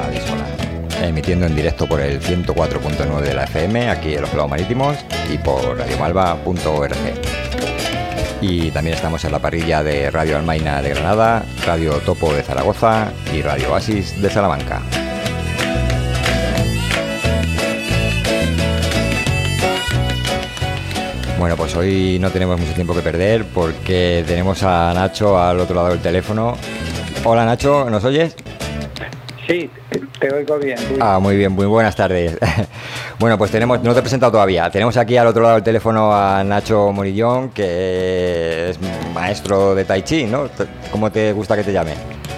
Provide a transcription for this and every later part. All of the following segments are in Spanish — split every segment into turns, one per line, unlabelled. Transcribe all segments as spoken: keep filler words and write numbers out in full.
Península, emitiendo en directo por el ciento cuatro punto nueve de la F M, aquí en los Lagos Marítimos, y por radio malva punto org. Y también estamos en la parrilla de Radio Almaina de Granada, Radio Topo de Zaragoza y Radio Oasis de Salamanca. Bueno, pues hoy no tenemos mucho tiempo que perder porque tenemos a Nacho al otro lado del teléfono. Hola Nacho, ¿nos oyes?
Sí, te oigo bien. Muy
ah, muy bien, muy buenas tardes. Bueno, pues tenemos, no te he presentado todavía, tenemos aquí al otro lado del teléfono a Nacho Morillón, que es maestro de Tai Chi, ¿no? ¿Cómo te gusta que te llame?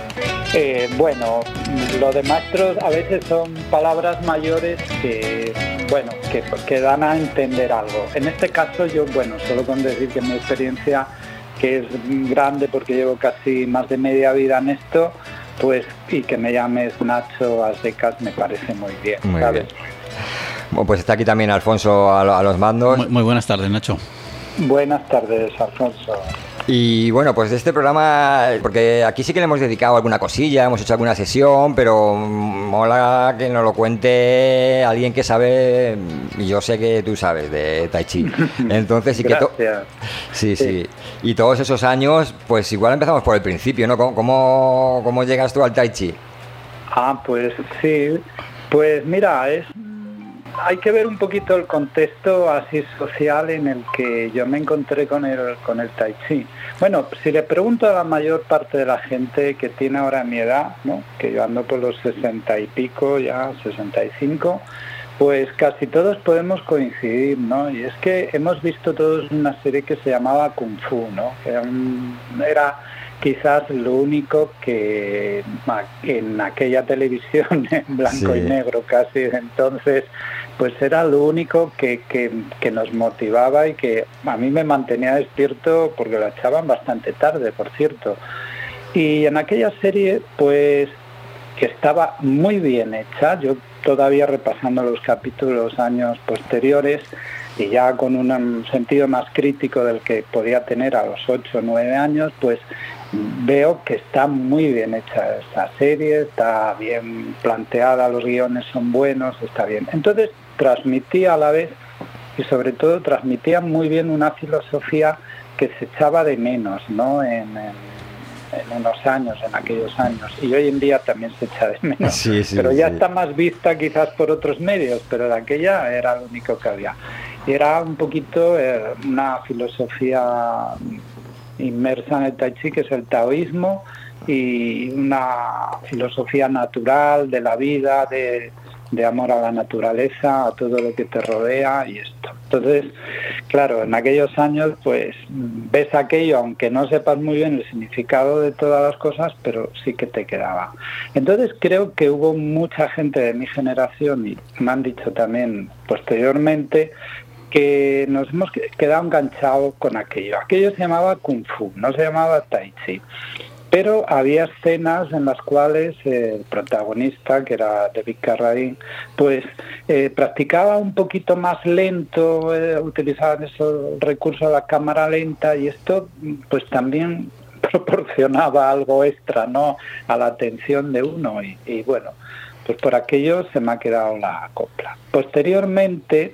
Eh, bueno, lo de maestros a veces son palabras mayores que, bueno, que, que dan a entender algo. En este caso yo, bueno, solo con decir que mi experiencia, que es grande porque llevo casi más de media vida en esto, pues, y que me llames Nacho a secas me parece muy bien,
muy
¿sabes?
Bien. Bueno, pues está aquí también Alfonso a, a los mandos.
Muy, muy buenas tardes, Nacho.
Buenas tardes, Alfonso.
Y bueno, pues de este programa, porque aquí sí que le hemos dedicado alguna cosilla, hemos hecho alguna sesión, pero mola que nos lo cuente alguien que sabe, y yo sé que tú sabes de Tai Chi. Entonces sí que... To- sí, sí, sí. Y todos esos años, pues igual empezamos por el principio, ¿no? ¿Cómo, cómo, cómo llegas tú al Tai Chi?
Ah, pues sí. Pues mira, es... hay que ver un poquito el contexto así social en el que yo me encontré con el con el Tai Chi. Bueno, si le pregunto a la mayor parte de la gente que tiene ahora mi edad, ¿no? Que yo ando por los sesenta y pico, ya sesenta y cinco, pues casi todos podemos coincidir, ¿no? Y es que hemos visto todos una serie que se llamaba Kung Fu, ¿no? Que era, un, era quizás lo único que en aquella televisión en blanco sí. y negro casi entonces, pues era lo único que, que, que nos motivaba y que a mí me mantenía despierto porque la echaban bastante tarde, por cierto. Y en aquella serie, pues, que estaba muy bien hecha, yo todavía repasando los capítulos años posteriores y ya con un sentido más crítico del que podía tener a los ocho o nueve años, pues veo que está muy bien hecha esta serie, está bien planteada, los guiones son buenos, está bien. Entonces transmitía a la vez y sobre todo transmitía muy bien una filosofía que se echaba de menos, ¿no? En, en, en unos años, en aquellos años, y hoy en día también se echa de menos,
sí, sí,
pero ya
sí.
está más vista quizás por otros medios, pero de aquella era lo único que había. Y era un poquito eh, una filosofía inmersa en el Tai Chi, que es el taoísmo, y una filosofía natural de la vida, de, de amor a la naturaleza, a todo lo que te rodea y esto. Entonces, claro, en aquellos años pues ves aquello, aunque no sepas muy bien el significado de todas las cosas, pero sí que te quedaba. Entonces creo que hubo mucha gente de mi generación, y me han dicho también posteriormente, que nos hemos quedado enganchados con aquello. Aquello se llamaba Kung Fu, no se llamaba Tai Chi. Pero había escenas en las cuales eh, el protagonista, que era David Carradine, pues eh, practicaba un poquito más lento, eh, utilizaba esos recursos de la cámara lenta, y esto pues también proporcionaba algo extra, ¿no?, a la atención de uno. Y, y bueno, pues por aquello se me ha quedado la copla. Posteriormente,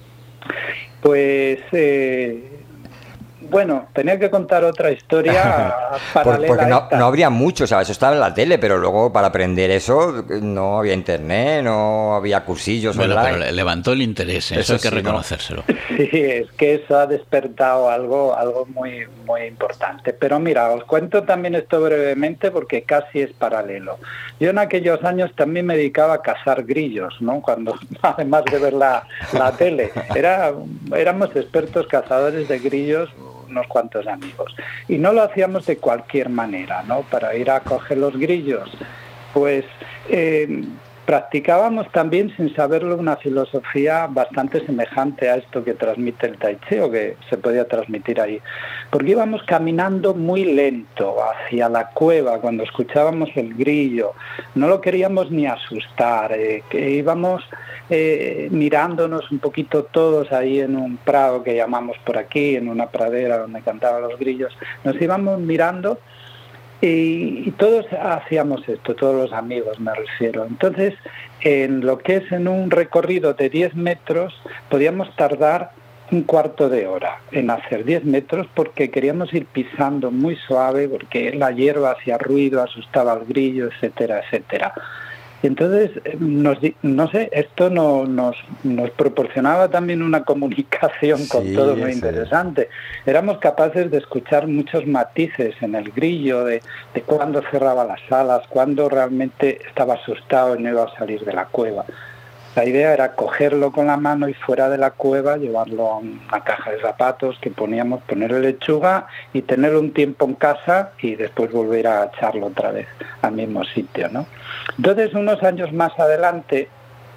pues eh, bueno, tenía que contar otra historia paralela.
Porque no,
a esta.
no habría mucho, ¿sabes? Eso estaba en la tele, pero luego para aprender eso no había internet, no había cursillos
bueno,
online.
Pero levantó el interés, eso, eso hay que sí, reconocérselo.
¿no? Sí, es que eso ha despertado algo, algo muy, muy importante. Pero mira, os cuento también esto brevemente porque casi es paralelo. Yo en aquellos años también me dedicaba a cazar grillos, ¿no? Cuando, además de ver la, la tele, era, éramos expertos cazadores de grillos, unos cuantos amigos, y no lo hacíamos de cualquier manera, ¿no? Para ir a coger los grillos, pues eh, practicábamos también, sin saberlo, una filosofía bastante semejante a esto que transmite el Tai Chi, o que se podía transmitir ahí, porque íbamos caminando muy lento hacia la cueva cuando escuchábamos el grillo, no lo queríamos ni asustar, eh, que íbamos eh, mirándonos un poquito todos ahí en un prado que llamamos por aquí, en una pradera donde cantaban los grillos, nos íbamos mirando Y, y todos hacíamos esto, todos los amigos me refiero. Entonces, en lo que es en un recorrido de diez metros, podíamos tardar un cuarto de hora en hacer diez metros porque queríamos ir pisando muy suave, porque la hierba hacía ruido, asustaba al grillo, etcétera, etcétera. Y entonces, nos, no sé, esto no, nos, nos proporcionaba también una comunicación con sí, todo muy interesante. Éramos capaces de escuchar muchos matices en el grillo, de, de cuándo cerraba las alas, cuándo realmente estaba asustado y no iba a salir de la cueva. La idea era cogerlo con la mano y fuera de la cueva llevarlo a una caja de zapatos que poníamos, ponerle lechuga y tenerlo un tiempo en casa y después volver a echarlo otra vez al mismo sitio, ¿no? Entonces, unos años más adelante,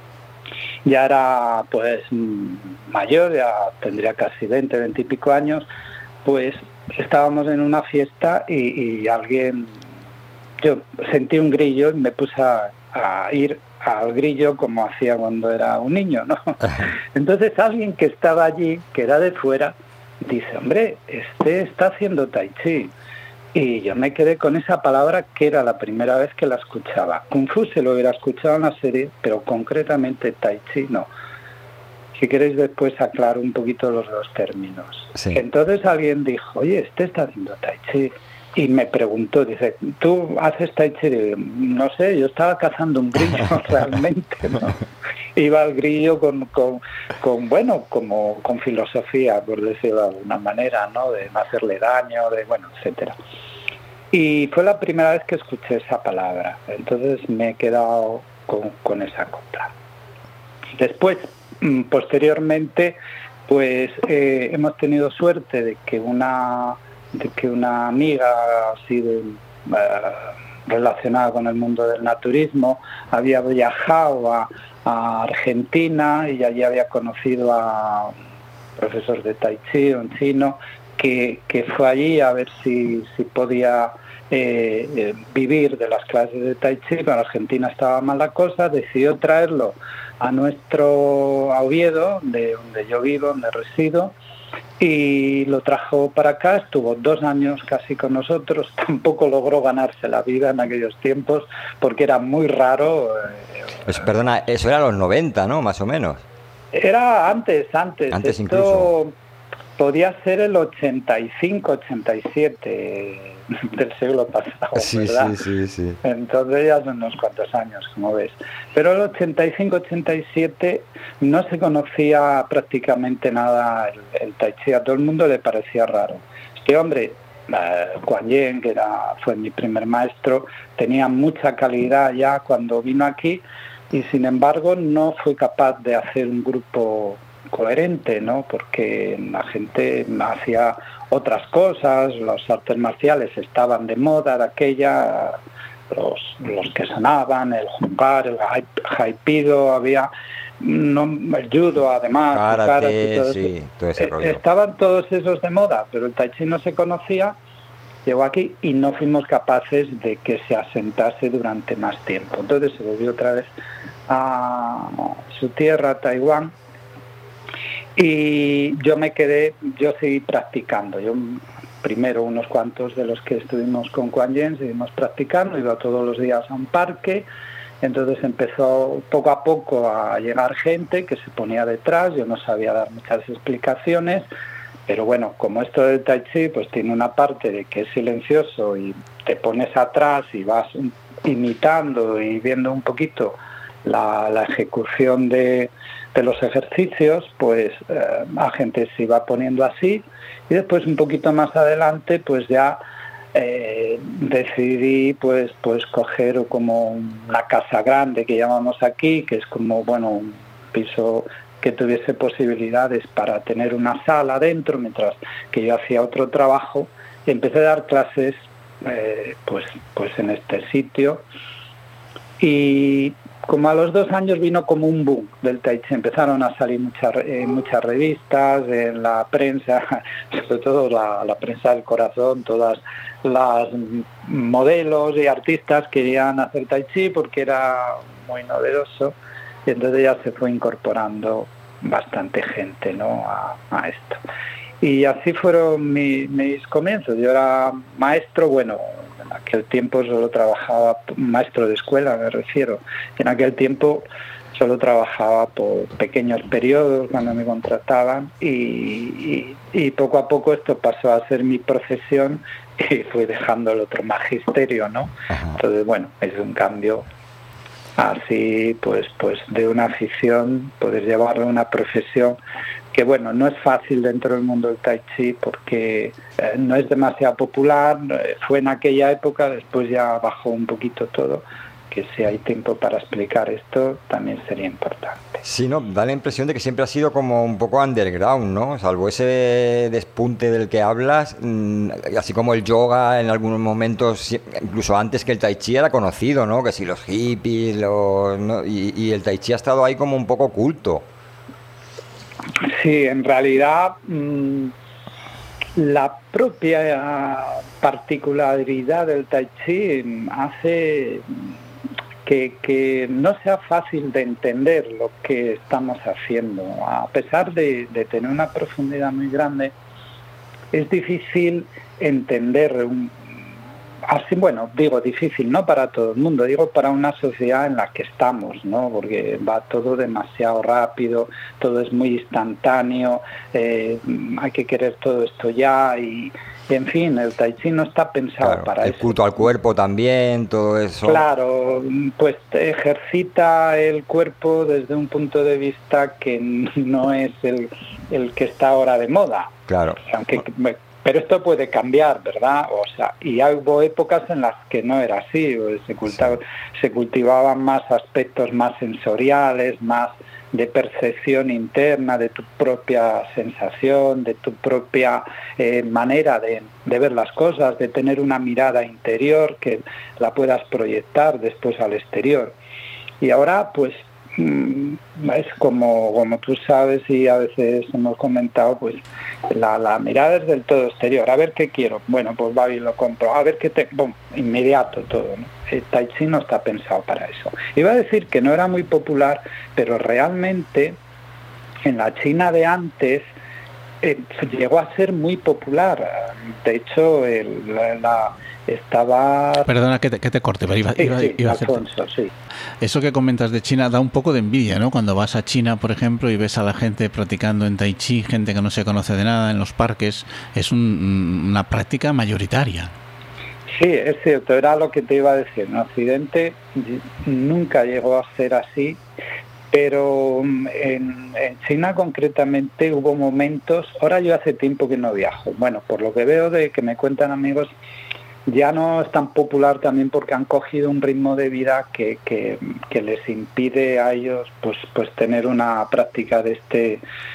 ya era pues mayor, ya tendría casi veinte, veinte y pico años, pues estábamos en una fiesta y, y alguien, yo sentí un grillo y me puse a, a ir al grillo como hacía cuando era un niño, ¿no? Entonces alguien que estaba allí, que era de fuera, dice, hombre, este está haciendo tai chi. Y yo me quedé con esa palabra que era la primera vez que la escuchaba. Kung Fu se lo hubiera escuchado en la serie, pero concretamente tai chi no. Si queréis después aclaro un poquito los dos términos. Sí. Entonces alguien dijo, oye, este está haciendo tai chi. Y me preguntó, dice, ¿tú haces tai chi? Y no sé, yo estaba cazando un grillo realmente, ¿no? Iba al grillo con, con, con, bueno, como con filosofía, por decirlo de alguna manera, ¿no? De no hacerle daño, de, bueno, etcétera. Y fue la primera vez que escuché esa palabra, entonces me he quedado con, con esa copla. Después, posteriormente, pues eh, hemos tenido suerte de que una... de que una amiga así de, uh, relacionada con el mundo del naturismo había viajado a, a Argentina y allí había conocido a un profesor de tai chi, un chino, que, que fue allí a ver si, si podía eh, eh, vivir de las clases de tai chi, pero en Argentina estaba mal la cosa, decidió traerlo a nuestro a Oviedo, de donde yo vivo, donde resido, y lo trajo para acá, estuvo dos años casi con nosotros, tampoco logró ganarse la vida en aquellos tiempos porque era muy raro.
Pues perdona, eso era los noventa, ¿no? Más o menos.
Era antes, antes.
Antes
Esto
incluso.
Podía ser el ochenta y cinco, ochenta y siete del siglo pasado,
sí,
¿verdad?
Sí, sí, sí.
Entonces ya son unos cuantos años, como ves. Pero el ochenta y cinco, ochenta y siete no se conocía prácticamente nada el, el tai chi. A todo el mundo le parecía raro. Este hombre, eh, Kuan Yin, que era, fue mi primer maestro, tenía mucha calidad ya cuando vino aquí y sin embargo no fue capaz de hacer un grupo coherente, ¿no? Porque la gente hacía otras cosas, los artes marciales estaban de moda de aquella, los, los que sonaban, el jugar, el haikido, había no, el judo además,
karate,
karate, todo
sí,
eso.
todo ese rollo.
Estaban todos esos de moda, pero el tai chi no se conocía, llegó aquí y no fuimos capaces de que se asentase durante más tiempo. Entonces se volvió otra vez a su tierra, Taiwán, y yo me quedé, yo seguí practicando. Yo primero unos cuantos de los que estuvimos con Kuan Yin seguimos practicando, iba todos los días a un parque, entonces empezó poco a poco a llegar gente que se ponía detrás, yo no sabía dar muchas explicaciones, pero bueno, como esto del tai chi pues tiene una parte de que es silencioso y te pones atrás y vas imitando y viendo un poquito la, la ejecución de, de los ejercicios, pues eh, la gente se iba poniendo así y después un poquito más adelante pues ya eh, decidí pues pues coger como una casa grande que llamamos aquí, que es como bueno un piso que tuviese posibilidades para tener una sala dentro mientras que yo hacía otro trabajo y empecé a dar clases eh, pues pues en este sitio. Y como a los dos años vino como un boom del tai chi, empezaron a salir muchas eh, muchas revistas, en la prensa, sobre todo la, la prensa del corazón, todas las modelos y artistas querían hacer tai chi porque era muy novedoso y entonces ya se fue incorporando bastante gente, ¿no? a, a esto. Y así fueron mi, mis comienzos. Yo era maestro, bueno, en aquel tiempo solo trabajaba, maestro de escuela me refiero, en aquel tiempo solo trabajaba por pequeños periodos cuando me contrataban y, y, y poco a poco esto pasó a ser mi profesión y fui dejando el otro magisterio, ¿no? Ajá. Entonces, bueno, es un cambio así, pues, pues de una afición, poder llevarlo a una profesión que, bueno, no es fácil dentro del mundo del Tai Chi porque eh, no es demasiado popular, fue en aquella época, después ya bajó un poquito todo, que si hay tiempo para explicar esto también sería importante.
Sí, no, da la impresión de que siempre ha sido como un poco underground, ¿no? Salvo ese despunte del que hablas, así como el yoga en algunos momentos, incluso antes que el Tai Chi era conocido, ¿no? Que si los hippies, los, ¿no? y, y el Tai Chi ha estado ahí como un poco oculto.
Sí, en realidad mmm, la propia particularidad del Tai Chi hace que, que no sea fácil de entender lo que estamos haciendo. A pesar de, de tener una profundidad muy grande, es difícil entender un, así, bueno, digo difícil, no para todo el mundo, digo para una sociedad en la que estamos, ¿no? Porque va todo demasiado rápido, todo es muy instantáneo, eh, hay que querer todo esto ya y, en fin, el Tai Chi no está pensado
claro,
para
el
eso.
El culto al cuerpo también, todo eso.
Claro, pues ejercita el cuerpo desde un punto de vista que no es el, el que está ahora de moda.
Claro.
Aunque... Pero esto puede cambiar, ¿verdad? O sea, y hubo épocas en las que no era así, se cultivaba, sí. se cultivaban más aspectos más sensoriales, más de percepción interna, de tu propia sensación, de tu propia eh, manera de, de ver las cosas, de tener una mirada interior que la puedas proyectar después al exterior. Y ahora, pues, es como como tú sabes y a veces hemos comentado, pues la, la mirada es del todo exterior. A ver qué quiero, bueno, pues va y lo compro. A ver qué te... Bueno, inmediato todo, ¿no? El Tai Chi no está pensado para eso. Iba a decir que no era muy popular, pero realmente en la China de antes eh, llegó a ser muy popular. De hecho, el, la, la estaba...
Perdona que te, que te corte, pero iba,
sí,
iba,
sí,
iba a
Alfonso, sí.
Eso que comentas de China da un poco de envidia, ¿no? Cuando vas a China, por ejemplo, y ves a la gente practicando en Tai Chi, gente que no se conoce de nada en los parques, es un, una práctica mayoritaria.
Sí, es cierto, era lo que te iba a decir. En Occidente nunca llegó a ser así, pero en, en China concretamente hubo momentos, ahora yo hace tiempo que no viajo, bueno, por lo que veo de que me cuentan amigos, ya no es tan popular también porque han cogido un ritmo de vida que, que, que les impide a ellos pues, pues tener una práctica de este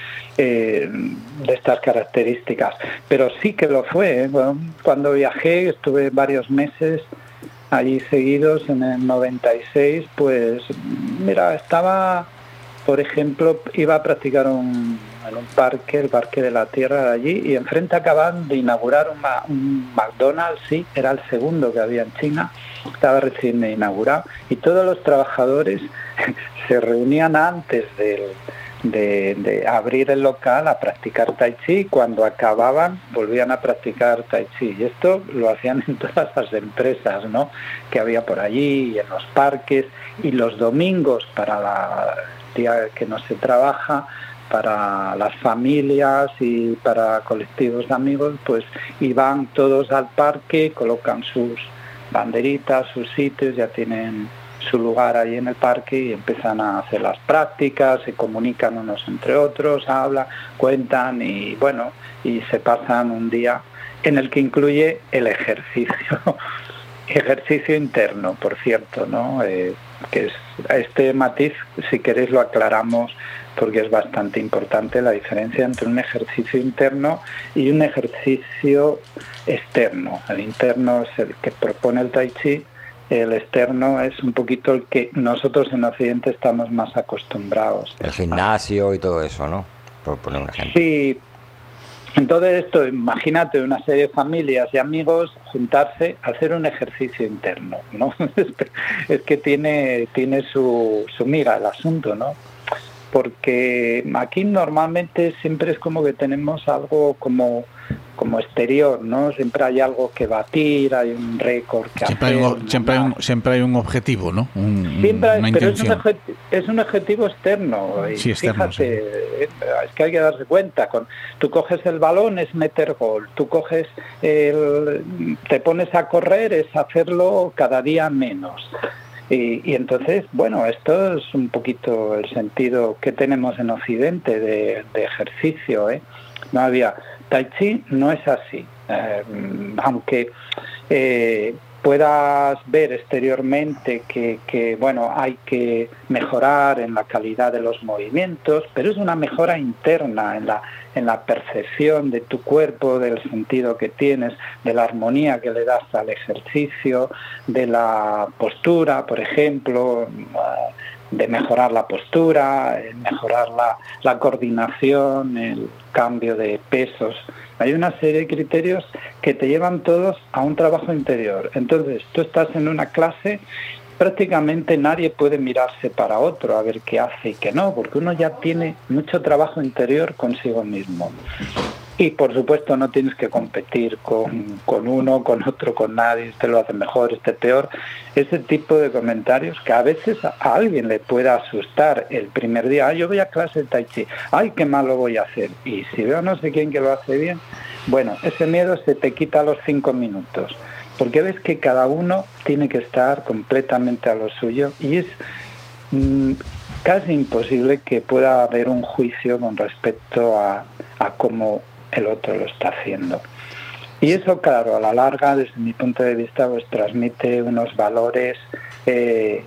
eh, de estas características. Pero sí que lo fue, ¿eh? Bueno, cuando viajé, estuve varios meses allí seguidos en el noventa y seis, pues mira, estaba, por ejemplo, iba a practicar un, en un parque, el Parque de la Tierra de allí, y enfrente acaban de inaugurar una, un McDonald's, sí, era el segundo que había en China, estaba recién inaugurado, y todos los trabajadores se reunían antes del, de, de abrir el local a practicar Tai Chi, y cuando acababan volvían a practicar Tai Chi, y esto lo hacían en todas las empresas, ¿no?, que había por allí, y en los parques, y los domingos para la día que no se trabaja, para las familias y para colectivos de amigos, pues iban todos al parque, colocan sus banderitas, sus sitios, ya tienen su lugar ahí en el parque y empiezan a hacer las prácticas, se comunican unos entre otros, hablan, cuentan y bueno, y se pasan un día en el que incluye el ejercicio, ejercicio interno, por cierto, ¿no? Eh, que es este matiz, si queréis lo aclaramos, porque es bastante importante la diferencia entre un ejercicio interno y un ejercicio externo. El interno es el que propone el Tai Chi, el externo es un poquito el que nosotros en Occidente estamos más acostumbrados.
El gimnasio y todo eso, ¿no? Por poner un ejemplo.
Sí. Entonces esto, imagínate una serie de familias y amigos juntarse a hacer un ejercicio interno, ¿no? Es que tiene, tiene su, su miga el asunto, ¿no? porque aquí normalmente siempre es como que tenemos algo como como exterior, ¿no? Siempre hay algo que batir, hay un récord que
siempre
hacer.
Hay un, siempre, hay un, siempre hay un objetivo, ¿no? Un,
siempre hay,
una
pero es un,
intención.
es un objetivo externo. Y
sí, externo,
fíjate,
sí.
Es que hay que darse cuenta. Con, tú coges el balón, es meter gol. Tú coges el, te pones a correr, es hacerlo cada día menos. Y, y entonces, bueno, esto es un poquito el sentido que tenemos en Occidente de, de ejercicio, ¿eh? No había... Tai Chi no es así, eh, aunque eh, puedas ver exteriormente que, que bueno, hay que mejorar en la calidad de los movimientos, pero es una mejora interna en la, en la percepción de tu cuerpo, del sentido que tienes, de la armonía que le das al ejercicio, de la postura, por ejemplo, de mejorar la postura, mejorar la, la coordinación, el cambio de pesos. Hay una serie de criterios que te llevan todos a un trabajo interior. Entonces, tú estás en una clase, prácticamente nadie puede mirarse para otro a ver qué hace y qué no, porque uno ya tiene mucho trabajo interior consigo mismo. Y por supuesto no tienes que competir con, con uno, con otro, con nadie, este lo hace mejor, este peor. Ese tipo de comentarios que a veces a alguien le puede asustar el primer día. Ah, yo voy a clase de Tai Chi, ay, qué mal lo voy a hacer. Y si veo a no sé quién que lo hace bien, bueno, ese miedo se te quita a los cinco minutos. Porque ves que cada uno tiene que estar completamente a lo suyo y es mmm, casi imposible que pueda haber un juicio con respecto a, a cómo el otro lo está haciendo. Y eso, claro, a la larga, desde mi punto de vista, pues transmite unos valores eh,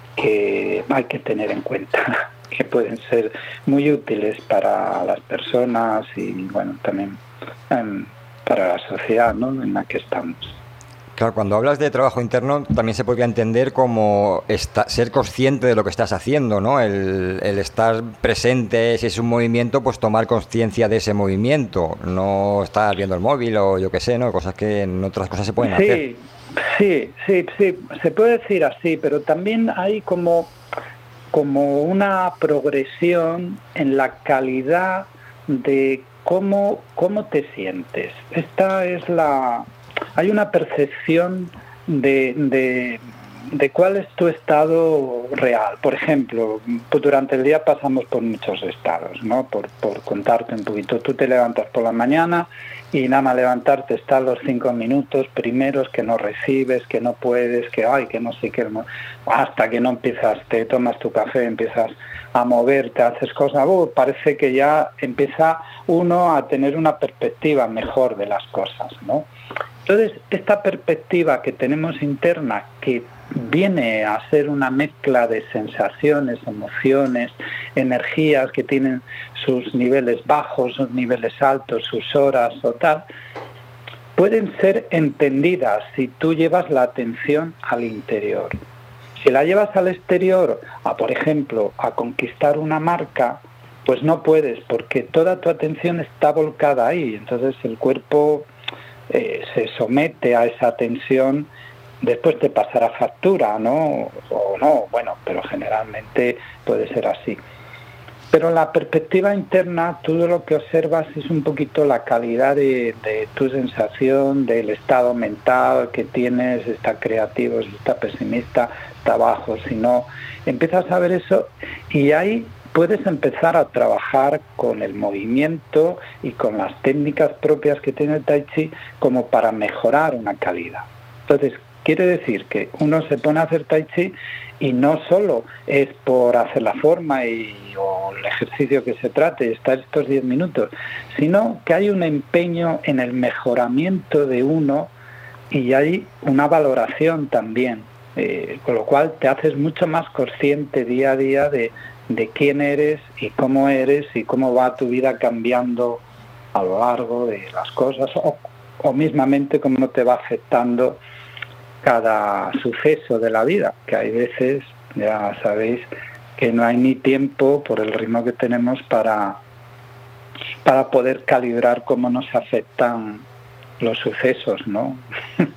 que hay que tener en cuenta, que pueden ser muy útiles para las personas y, bueno, también eh, para la sociedad, ¿no?, en la que estamos.
Claro, cuando hablas de trabajo interno también se podría entender como esta, ser consciente de lo que estás haciendo, ¿no? El, el estar presente, si es un movimiento, pues tomar conciencia de ese movimiento, no estar viendo el móvil o yo qué sé, ¿no? Cosas que en otras cosas se pueden
sí,
hacer.
Sí, sí, sí, se puede decir así, pero también hay como, como una progresión en la calidad de cómo, cómo te sientes. Esta es la... Hay una percepción de, de, de cuál es tu estado real. Por ejemplo, durante el día pasamos por muchos estados, ¿no? Por, por contarte un poquito. Tú te levantas por la mañana y nada más levantarte están los cinco minutos primeros que no recibes, que no puedes, que ay, que no sé qué. Hasta que no empiezas, te tomas tu café, empiezas a moverte, haces cosas, uh, parece que ya empieza uno a tener una perspectiva mejor de las cosas, ¿no? Entonces, esta perspectiva que tenemos interna, que viene a ser una mezcla de sensaciones, emociones, energías que tienen sus niveles bajos, sus niveles altos, sus horas o tal, pueden ser entendidas si tú llevas la atención al interior. Si la llevas al exterior, a por ejemplo, a conquistar una marca, pues no puedes, porque toda tu atención está volcada ahí. Entonces el cuerpo eh, se somete a esa tensión, después te pasará factura, ¿no? O no, bueno, pero generalmente puede ser así. Pero la perspectiva interna, tú lo que observas es un poquito la calidad de, de tu sensación, del estado mental que tienes, si está creativo, si está pesimista, está bajo, si no. Empiezas a ver eso y ahí puedes empezar a trabajar con el movimiento y con las técnicas propias que tiene el Tai Chi como para mejorar una calidad. Entonces, quiere decir que uno se pone a hacer Tai Chi y no solo es por hacer la forma y, o el ejercicio que se trate, estar estos diez minutos, sino que hay un empeño en el mejoramiento de uno y hay una valoración también, eh, con lo cual te haces mucho más consciente día a día de, de quién eres y cómo eres y cómo va tu vida cambiando a lo largo de las cosas o, o mismamente cómo te va afectando cada suceso de la vida, que hay veces, ya sabéis, que no hay ni tiempo por el ritmo que tenemos para, para poder calibrar cómo nos afectan los sucesos, ¿no?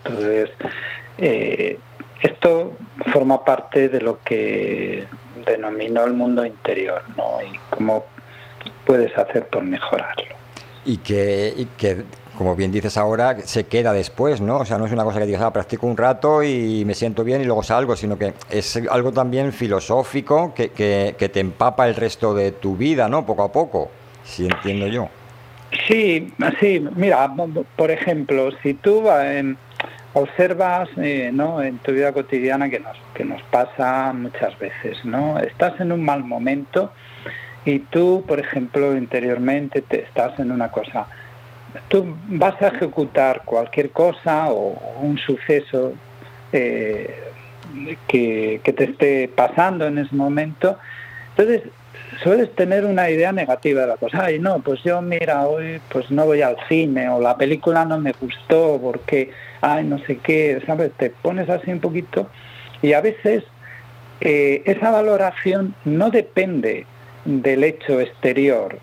Entonces, eh, esto forma parte de lo que de denominó el mundo interior, ¿no? Y cómo puedes hacer por mejorarlo.
Y que, y que, como bien dices ahora, se queda después, ¿no? O sea, no es una cosa que digas, ah, practico un rato y me siento bien y luego salgo, sino que es algo también filosófico que, que, que te empapa el resto de tu vida, ¿no? Poco a poco, si entiendo yo.
Sí, sí, mira, por ejemplo, si tú eh, observas, eh, ¿no?, en tu vida cotidiana, que nos, que nos pasa muchas veces, ¿no? Estás en un mal momento y tú, por ejemplo, interiormente te estás en una cosa. Tú vas a ejecutar cualquier cosa o un suceso eh, que, que te esté pasando en ese momento. Entonces, sueles tener una idea negativa de la cosa. Ay, no, pues yo, mira, hoy pues no voy al cine, o la película no me gustó porque, ay, no sé qué, ¿sabes? Te pones así un poquito y a veces eh, esa valoración no depende del hecho exterior,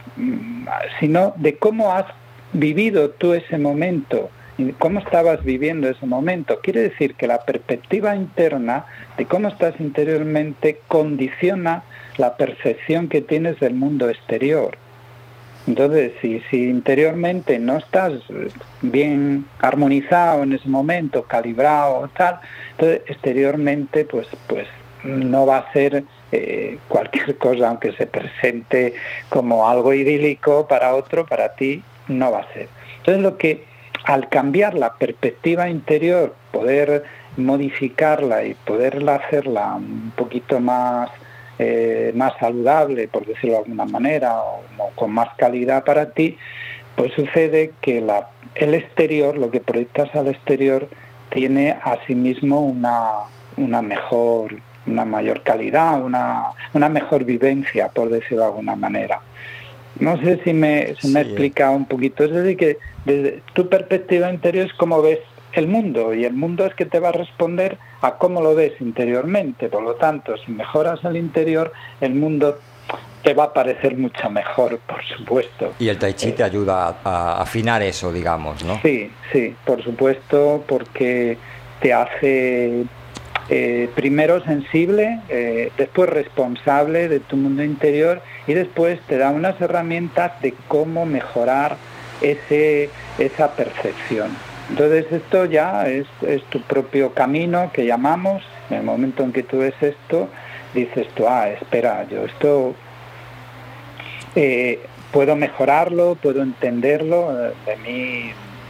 sino de cómo has vivido tú ese momento, cómo estabas viviendo ese momento. Quiere decir que la perspectiva interna de cómo estás interiormente condiciona la percepción que tienes del mundo exterior. Entonces, si, si interiormente no estás bien armonizado en ese momento, calibrado, tal, entonces exteriormente pues, pues no va a ser eh, cualquier cosa, aunque se presente como algo idílico para otro, para ti no va a ser. Entonces, lo que al cambiar la perspectiva interior, poder modificarla y poderla hacerla un poquito más eh, más saludable, por decirlo de alguna manera, o, o con más calidad para ti, pues sucede que la, el exterior, lo que proyectas al exterior, tiene asimismo una, una mejor, una mayor calidad, una, una mejor vivencia, por decirlo de alguna manera. No sé si me, si me he explicado un poquito. Es decir, que desde tu perspectiva interior es cómo ves el mundo, y el mundo es que te va a responder a cómo lo ves interiormente. Por lo tanto, si mejoras el interior, el mundo te va a parecer mucho mejor, por supuesto.
Y el Tai Chi eh, te ayuda a, a afinar eso, digamos, ¿no?
Sí, sí, por supuesto, porque te hace eh, primero sensible, eh, después responsable de tu mundo interior, y después te da unas herramientas de cómo mejorar ese, esa percepción. Entonces esto ya es, es tu propio camino, que llamamos. En el momento en que tú ves esto, dices tú, ah, espera, yo esto eh, puedo mejorarlo, puedo entenderlo, de mí.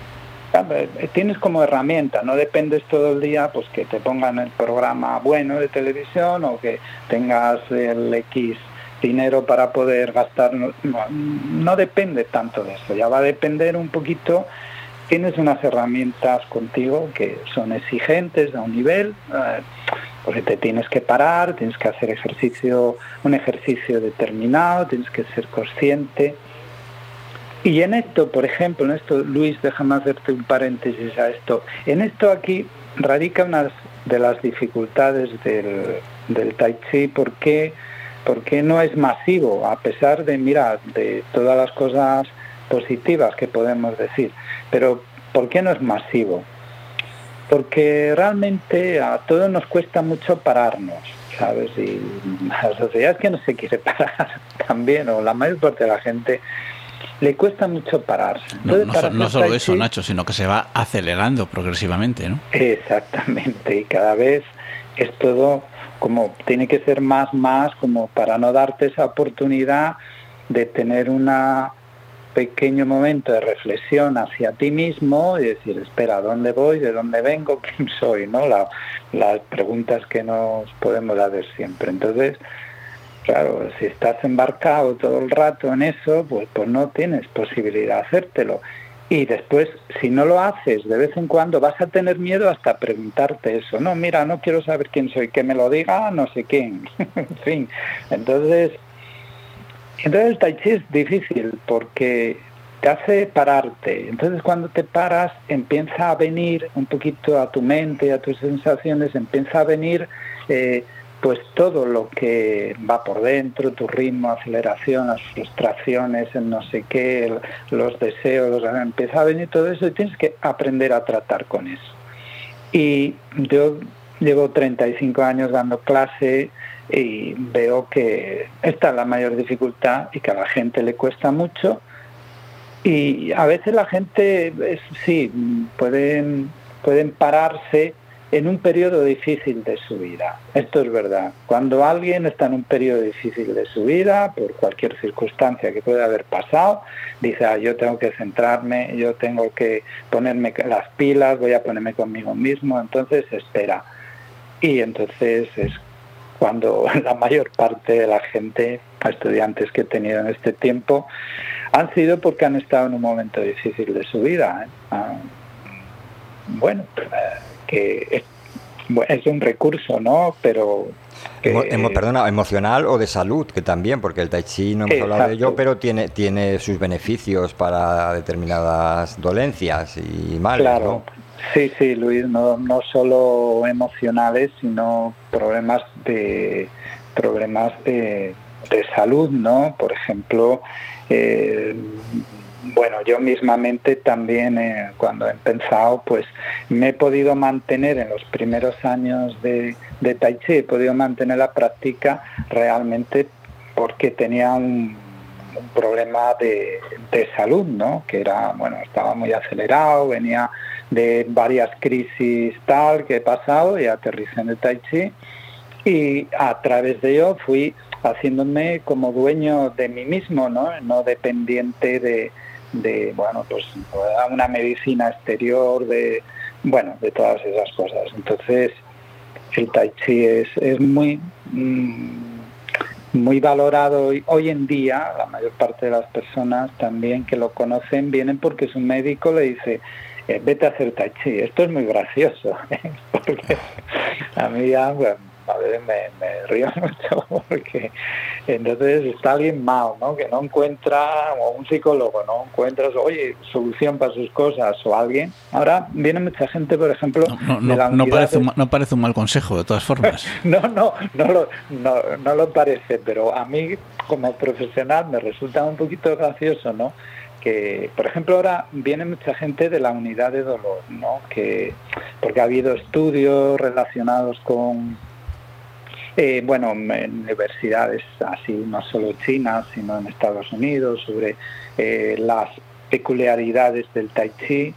Tienes como herramienta, no dependes todo el día pues que te pongan el programa bueno de televisión o que tengas el X dinero para poder gastar. No, no depende tanto de eso, ya va a depender un poquito. Tienes unas herramientas contigo que son exigentes a un nivel, eh, porque te tienes que parar, tienes que hacer ejercicio, un ejercicio determinado, tienes que ser consciente. Y en esto, por ejemplo, en esto, Luis, déjame hacerte un paréntesis a esto. En esto aquí radica una de las dificultades del, del Tai Chi. ¿Por qué? Porque no es masivo, a pesar de, mira, de todas las cosas positivas que podemos decir. Pero ¿por qué no es masivo? Porque realmente a todos nos cuesta mucho pararnos, ¿sabes? Y la sociedad es que no se quiere parar también, o la mayor parte de la gente le cuesta mucho pararse. Entonces,
no, no,
para
no solo
Tai
eso,
Chi,
Nacho, sino que se va acelerando progresivamente, ¿no?
Exactamente, y cada vez es todo como, tiene que ser más, más, como para no darte esa oportunidad de tener una pequeño momento de reflexión hacia ti mismo y decir, espera, ¿dónde voy? ¿De dónde vengo? ¿Quién soy? ¿No? La, las preguntas que nos podemos hacer siempre. Entonces, claro, si estás embarcado todo el rato en eso, pues, pues no tienes posibilidad de hacértelo. Y después, si no lo haces de vez en cuando, vas a tener miedo hasta preguntarte eso. No, mira, no quiero saber quién soy, que me lo diga no sé quién. En fin, entonces... Entonces el Tai Chi es difícil porque te hace pararte. Entonces cuando te paras empieza a venir un poquito a tu mente, a tus sensaciones, empieza a venir eh, pues todo lo que va por dentro, tu ritmo, aceleración, las frustraciones, el no sé qué, el, los deseos, los, empieza a venir todo eso y tienes que aprender a tratar con eso. Y yo llevo treinta y cinco años dando clase y veo que esta es la mayor dificultad y que a la gente le cuesta mucho. Y a veces la gente, es, sí, pueden, pueden pararse en un periodo difícil de su vida. Esto es verdad. Cuando alguien está en un periodo difícil de su vida, por cualquier circunstancia que pueda haber pasado, dice, ah, yo tengo que centrarme, yo tengo que ponerme las pilas, voy a ponerme conmigo mismo, entonces espera. Y entonces es cuando la mayor parte de la gente, estudiantes que he tenido en este tiempo, han sido porque han estado en un momento difícil de su vida. ¿eh? Ah, bueno, eh, que es, es un recurso, ¿no? Pero... Que,
Emo, emo, perdona, emocional o de salud, que también, porque el tai chi, no hemos exacto. hablado de ello, pero tiene, tiene sus beneficios para determinadas dolencias y males,
claro.
¿no?
Sí, sí, Luis, no, no solo emocionales, sino problemas de problemas de, de salud, ¿no? Por ejemplo, eh, bueno, yo mismamente también eh, cuando he empezado, pues me he podido mantener en los primeros años de, de Tai Chi, he podido mantener la práctica realmente porque tenía un, un problema de, de salud, ¿no? Que era, bueno, estaba muy acelerado, venía de varias crisis tal que he pasado y aterricé en el Tai Chi y a través de ello fui haciéndome como dueño de mí mismo, ¿no? No dependiente de, de bueno, pues una medicina exterior, de, bueno, de todas esas cosas. Entonces, el Tai Chi es, es muy, muy valorado hoy, hoy en día. La mayor parte de las personas también que lo conocen vienen porque su médico le dice, eh, vete a hacer Tai Chi. Esto es muy gracioso, ¿eh? Porque a mí ya, bueno, a veces me, me río mucho porque entonces está alguien mal, ¿no? Que no encuentra, o un psicólogo no encuentra, oye, solución para sus cosas, o alguien. Ahora viene mucha gente, por ejemplo,
no, no,
de la
no, parece
de...
un, no parece un mal consejo, de todas formas.
no, no, no lo, no, no lo parece, pero a mí como profesional me resulta un poquito gracioso, ¿no? Que, por ejemplo, ahora viene mucha gente de la unidad de dolor, ¿no? Que porque ha habido estudios relacionados con Eh, bueno, en universidades así, no solo chinas, sino en Estados Unidos, sobre eh, las peculiaridades del Tai Chi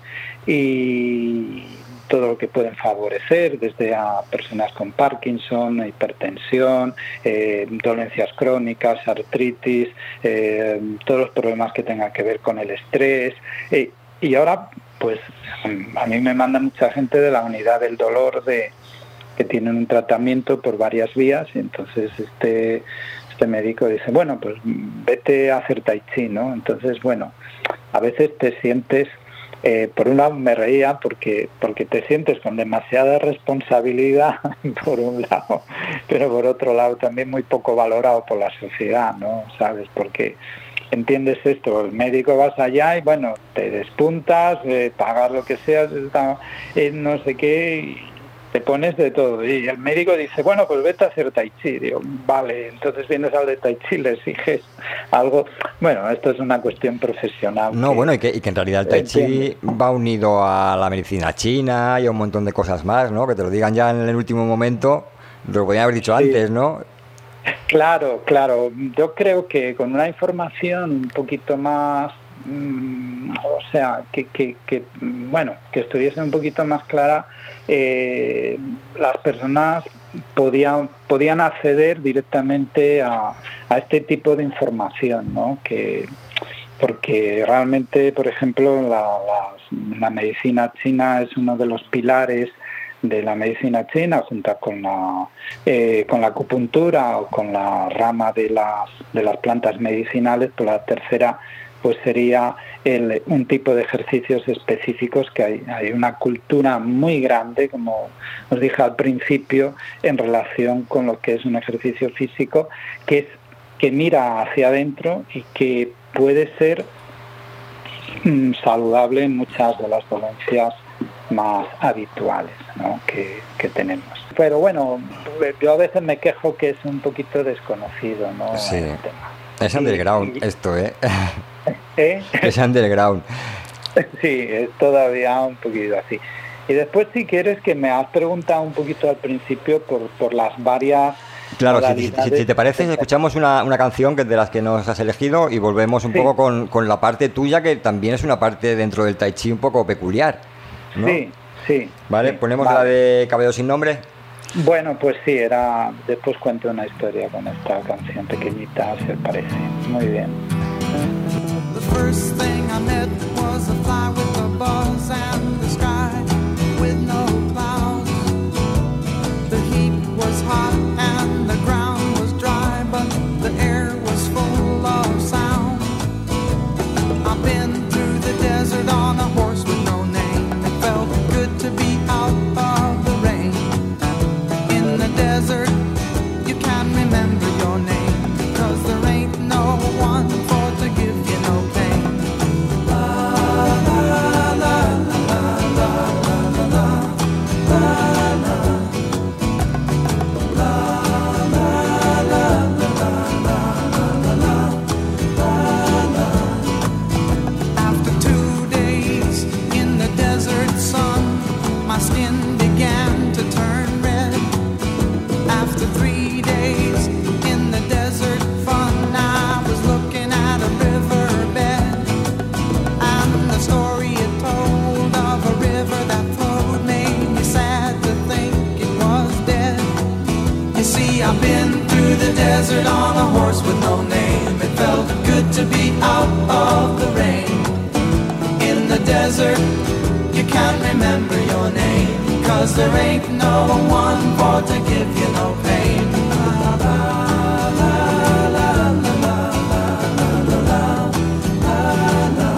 y todo lo que pueden favorecer, desde a personas con Parkinson, hipertensión, eh, dolencias crónicas, artritis, eh, todos los problemas que tengan que ver con el estrés. Eh, y ahora, pues, a mí me manda mucha gente de la unidad del dolor de que tienen un tratamiento por varias vías y entonces este este médico dice, bueno, pues vete a hacer Tai Chi, ¿no? Entonces, bueno, a veces te sientes, eh, por un lado me reía porque porque te sientes con demasiada responsabilidad por un lado, pero por otro lado también muy poco valorado por la sociedad, ¿no? ¿Sabes? Porque entiendes esto, el médico vas allá y bueno, te despuntas, eh, pagas lo que sea, eh, no sé qué, y te pones de todo. Y el médico dice, bueno, pues vete a hacer Tai Chi. Digo, vale, entonces vienes al de Tai Chi, le exiges algo. Bueno, esto es una cuestión profesional.
No,
que,
bueno, y que, y que en realidad el Tai Chi entiende. Va unido a la medicina china y a un montón de cosas más, ¿no? Que te lo digan ya en el último momento, lo podían haber dicho sí. antes, ¿no?
Claro, claro. Yo creo que con una información un poquito más, mmm, o sea, que, que, que, bueno, que estuviese un poquito más clara, eh, las personas podían podían acceder directamente a, a este tipo de información, ¿no? Que porque realmente, por ejemplo, la, la, la medicina china es uno de los pilares de la medicina china, junto con la eh, con la acupuntura o con la rama de las de las plantas medicinales. Pues la tercera pues sería el, un tipo de ejercicios específicos que hay, hay una cultura muy grande, como os dije al principio, en relación con lo que es un ejercicio físico, que es que mira hacia adentro y que puede ser mmm, saludable en muchas de las dolencias más habituales, ¿no? que, que tenemos. Pero bueno, yo a veces me quejo que es un poquito desconocido, ¿no?
Sí.
El tema.
Es underground y, y, esto, ¿eh?
¿Eh?
Es underground.
Sí, es todavía un poquito así. Y después, si quieres, que me has preguntado un poquito al principio por, por las varias
Claro, si, si, si te parece, escuchamos una, una canción que es de las que nos has elegido y volvemos un sí. poco con, con la parte tuya, que también es una parte dentro del Tai Chi un poco peculiar, ¿no?
Sí, sí.
Vale,
sí,
ponemos
vale.
la de Cabello sin nombre.
Bueno, pues sí, era. Después cuento una historia con esta canción pequeñita, se parece. Muy bien.
The first thing I met was a fly with a buzz and the sky with no clouds. The heat was hot and the ground was dry, but the air was full of sound. I've been through the desert on a horse with no name. It felt good to be out of the rain. In the desert, you can't remember your name, 'cause there ain't no one for to give you no pain. La la la la la la la la la la la. After two days in the desert sun, my skin began to turn red. After three days in the desert fun, I was looking at a riverbed, and the story it told of a river that flowed made me sad to think it was dead. You see, I've been through the desert on a horse with no name. It felt good to be out of the rain. In the desert, you can't remember your name, 'cause there ain't no one for to give you no pain. La, la, la, la, la, la, la, la, la, la,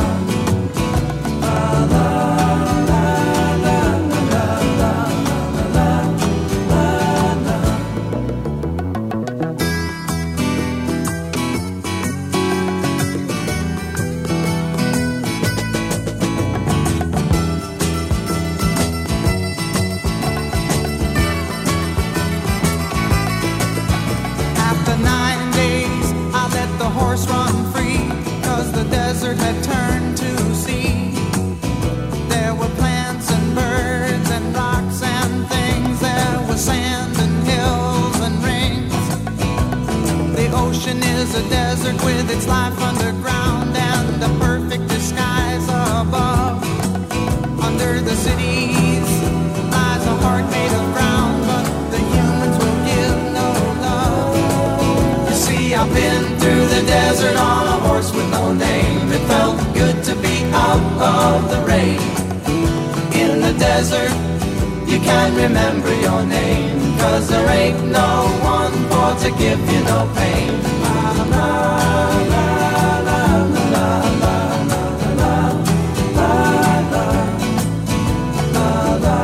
After nine days, I let the horse run free, 'cause the desert had turned to sea. There were plants and birds and rocks and things. There was sand and hills and rings. The ocean is a desert with its life underground and a perfect disguise above. Under the cities lies a heart made of ground, but the humans will give no love. You see, I've been through the desert on a horse with no name. It felt good to be out of the rain. In the desert, you can't remember your name, 'cause there ain't no one for to give you no pain. La, la, la, la, la, la, la, la, la, la, la,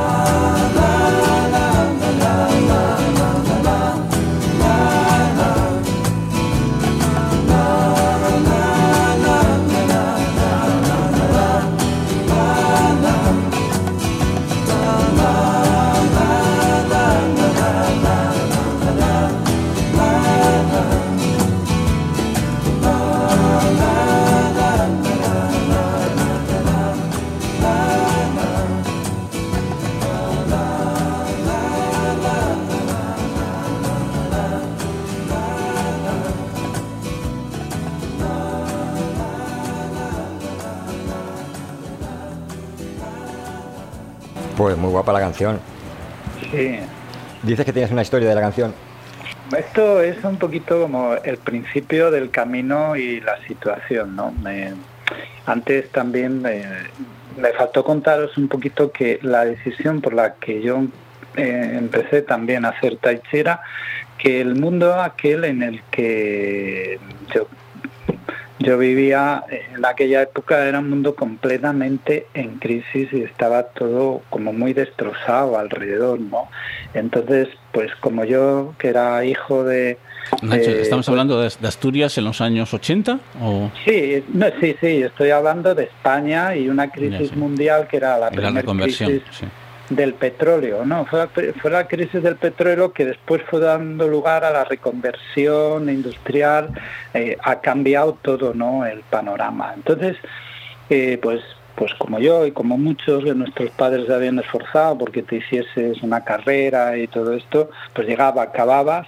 Pues muy guapa la canción.
Sí.
Dices que tienes una historia de la canción.
Esto es un poquito como el principio del camino y la situación, ¿no? Me, antes también me, me faltó contaros un poquito que la decisión por la que yo eh, empecé también a hacer Tai Chi era que el mundo aquel en el que yo Yo vivía en aquella época, era un mundo completamente en crisis y estaba todo como muy destrozado alrededor, ¿no? Entonces, pues como yo, que era hijo de...
Nacho,
de
¿estamos
pues,
hablando de, de Asturias en los años ochenta? ¿O?
Sí, no, sí, sí, estoy hablando de España y una crisis
Ya, sí.
mundial que era la
Era la
primera
reconversión,
crisis
sí.
del petróleo, ¿no? Fue la, fue la crisis del petróleo que después fue dando lugar a la reconversión industrial, eh, ha cambiado todo, ¿no? El panorama. Entonces, eh, pues, pues como yo y como muchos de nuestros padres se habían esforzado porque te hicieses una carrera y todo esto, pues llegaba, acababas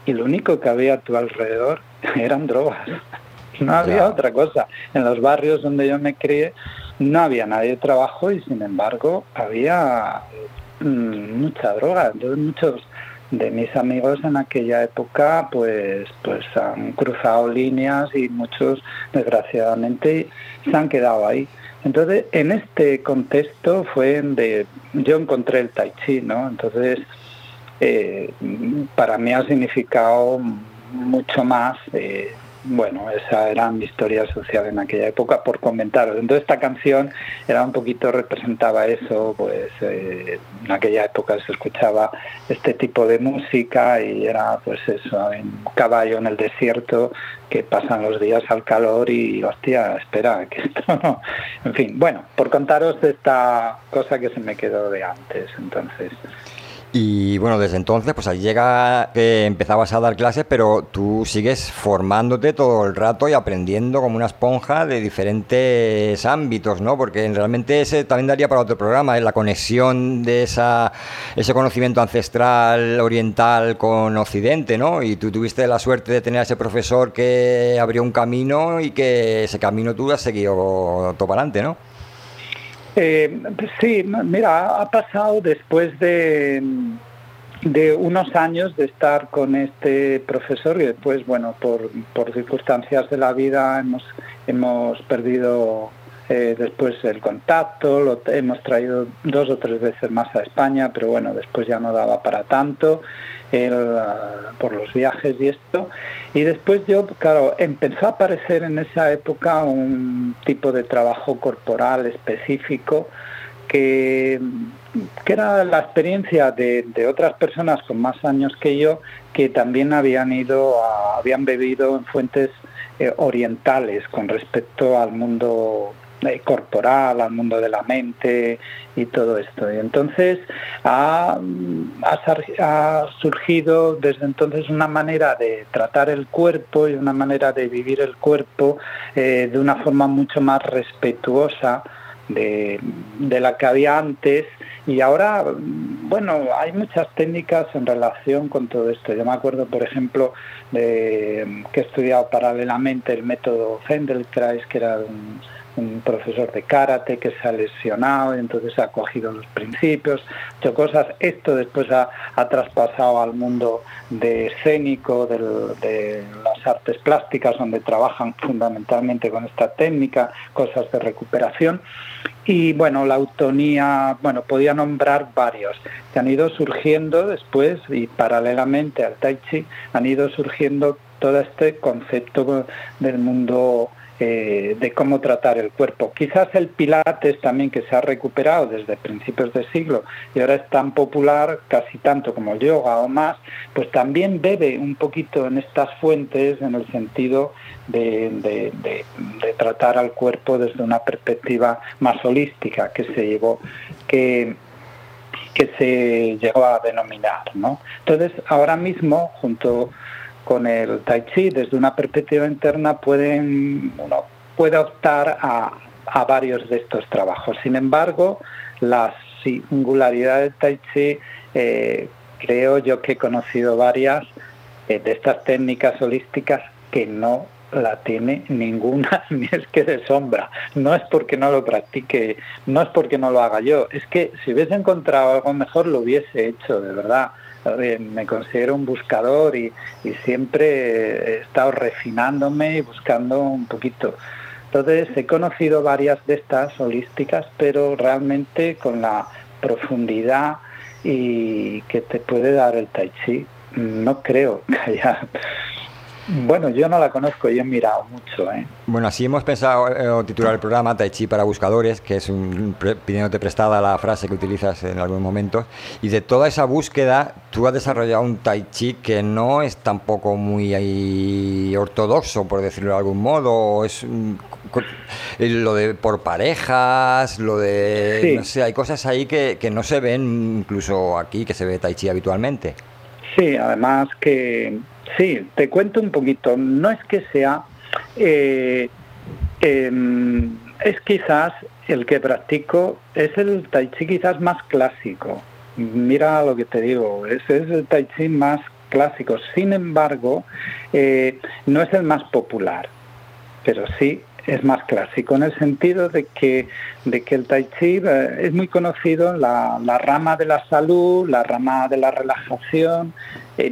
y lo único que había a tu alrededor eran drogas. No había
Ya.
otra cosa. En los barrios donde yo me crié no había nadie de trabajo y sin embargo había mm, mucha droga. Entonces muchos de mis amigos en aquella época pues pues han cruzado líneas y muchos desgraciadamente se han quedado ahí. Entonces en este contexto fue de yo encontré el tai chi, ¿no? Entonces eh, para mí ha significado mucho más. Eh, Bueno, esa era mi historia social en aquella época, por comentaros. Entonces esta canción era un poquito, representaba eso, pues eh, en aquella época se escuchaba este tipo de música y era pues eso, un caballo en el desierto que pasan los días al calor y hostia, espera, que esto no... En fin, bueno, por contaros esta cosa que se me quedó de antes, entonces...
Y bueno, desde entonces, pues ahí llega que empezabas a dar clases, pero tú sigues formándote todo el rato y aprendiendo como una esponja de diferentes ámbitos, ¿no? Porque realmente ese también daría para otro programa, ¿eh? La conexión de esa ese conocimiento ancestral oriental con Occidente, ¿no? Y tú tuviste la suerte de tener a ese profesor que abrió un camino y que ese camino tú has seguido todo para adelante, ¿no?
Eh, sí, mira, ha pasado después de, de unos años de estar con este profesor y después, bueno, por, por circunstancias de la vida hemos, hemos perdido eh, después el contacto, lo hemos traído dos o tres veces más a España, pero bueno, después ya no daba para tanto. El, uh, por los viajes y esto, y después yo, claro, empezó a aparecer en esa época un tipo de trabajo corporal específico que, que era la experiencia de, de otras personas con más años que yo que también habían ido, a, habían bebido en fuentes eh, orientales con respecto al mundo eh, corporal, al mundo de la mente y todo esto. Y entonces ha, ha, ha surgido desde entonces una manera de tratar el cuerpo y una manera de vivir el cuerpo eh, de una forma mucho más respetuosa de, de la que había antes. Y ahora, bueno, hay muchas técnicas en relación con todo esto. Yo me acuerdo, por ejemplo, de, que he estudiado paralelamente el método Feldenkrais, que era un, un profesor de karate que se ha lesionado y entonces ha cogido los principios, hecho cosas. Esto después ha, ha traspasado al mundo de escénico, del, de las artes plásticas, donde trabajan fundamentalmente con esta técnica, cosas de recuperación. Y bueno, la autonía, bueno, podía nombrar varios, que han ido surgiendo después y paralelamente al Tai Chi han ido surgiendo todo este concepto del mundo eh, de cómo tratar el cuerpo. Quizás el Pilates también, que se ha recuperado desde principios de siglo y ahora es tan popular, casi tanto como el yoga o más, pues también bebe un poquito en estas fuentes en el sentido de, de, de, de tratar al cuerpo desde una perspectiva más holística que se llevó, que que se llegó a denominar, ¿no? Entonces, ahora mismo, junto con el Tai Chi, desde una perspectiva interna, pueden, uno puede optar a, a varios de estos trabajos. Sin embargo, la singularidad del Tai Chi, eh, creo yo que he conocido varias eh, de estas técnicas holísticas que no la tiene ninguna, ni es que de sombra. No es porque no lo practique, no es porque no lo haga yo, es que si hubiese encontrado algo mejor lo hubiese hecho, de verdad. Me considero un buscador y, y siempre he estado refinándome y buscando un poquito. Entonces he conocido varias de estas holísticas, pero realmente con la profundidad y que te puede dar el Tai Chi, no creo que haya... Bueno, yo no la conozco y he mirado mucho, ¿eh?
Bueno, así hemos pensado eh, titular el programa Tai Chi para buscadores, que es un pre, pidiéndote prestada la frase que utilizas en algunos momentos. Y de toda esa búsqueda, tú has desarrollado un Tai Chi que no es tampoco muy ahí, ortodoxo, por decirlo de algún modo. Es un, lo de por parejas, lo de...
Sí.
No sé, hay cosas ahí que, que no se ven incluso aquí, que se ve Tai Chi habitualmente.
Sí, además que... Sí, te cuento un poquito. No es que sea... Eh, eh, es quizás el que practico, es el Tai Chi quizás más clásico. Mira lo que te digo, es, es el Tai Chi más clásicos. Sin embargo, eh, no es el más popular, pero sí es más clásico, en el sentido de que, de que el Tai Chi eh, es muy conocido, la, la rama de la salud, la rama de la relajación, eh,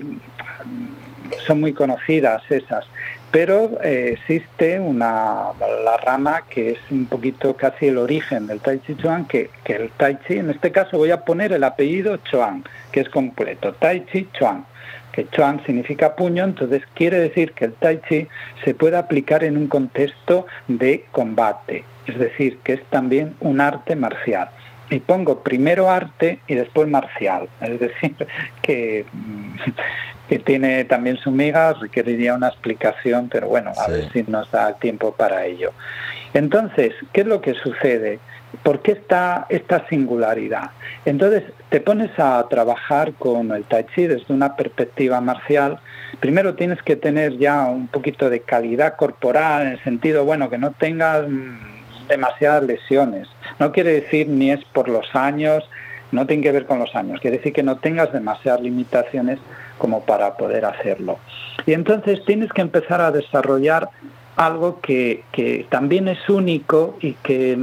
son muy conocidas esas, pero eh, existe una la rama que es un poquito casi el origen del Tai Chi Chuan, que, que el Tai Chi, en este caso voy a poner el apellido Chuan, que es completo, Tai Chi Chuan, que Chuan significa puño, entonces quiere decir que el Tai Chi se puede aplicar en un contexto de combate, es decir, que es también un arte marcial. Y pongo primero arte y después marcial, es decir, que, que tiene también su miga, requeriría una explicación, pero bueno, a sí. ver si nos da tiempo para ello. Entonces, ¿qué es lo que sucede? ¿Por qué está esta singularidad? Entonces, te pones a trabajar con el Tai Chi desde una perspectiva marcial. Primero tienes que tener ya un poquito de calidad corporal, en el sentido, bueno, que no tengas demasiadas lesiones. No quiere decir ni es por los años, no tiene que ver con los años, quiere decir que no tengas demasiadas limitaciones como para poder hacerlo. Y entonces tienes que empezar a desarrollar algo que, que también es único y que,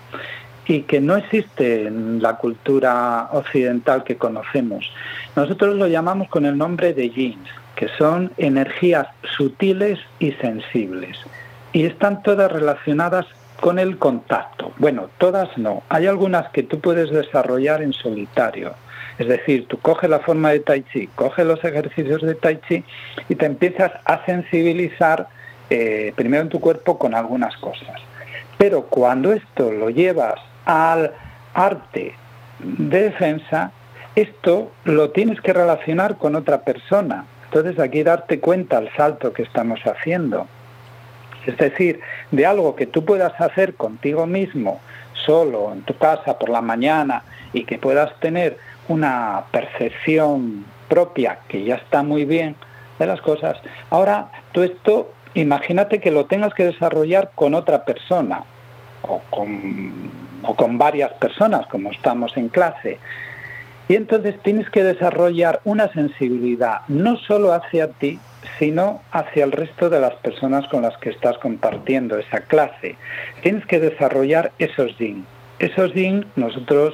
y que no existe en la cultura occidental que conocemos. Nosotros lo llamamos con el nombre de Yin, que son energías sutiles y sensibles, y están todas relacionadas con el contacto. Bueno, todas no. Hay algunas que tú puedes desarrollar en solitario. Es decir, tú coges la forma de Tai Chi, coges los ejercicios de Tai Chi y te empiezas a sensibilizar eh, primero en tu cuerpo con algunas cosas. Pero cuando esto lo llevas al arte de defensa, esto lo tienes que relacionar con otra persona. Entonces aquí darte cuenta el salto que estamos haciendo. Es decir, de algo que tú puedas hacer contigo mismo, solo, en tu casa, por la mañana, y que puedas tener una percepción propia, que ya está muy bien, de las cosas. Ahora, tú esto, imagínate que lo tengas que desarrollar con otra persona, o con, o con varias personas, como estamos en clase. Y entonces tienes que desarrollar una sensibilidad, no solo hacia ti, sino hacia el resto de las personas con las que estás compartiendo esa clase. Tienes que desarrollar esos yin. Esos yin, nosotros,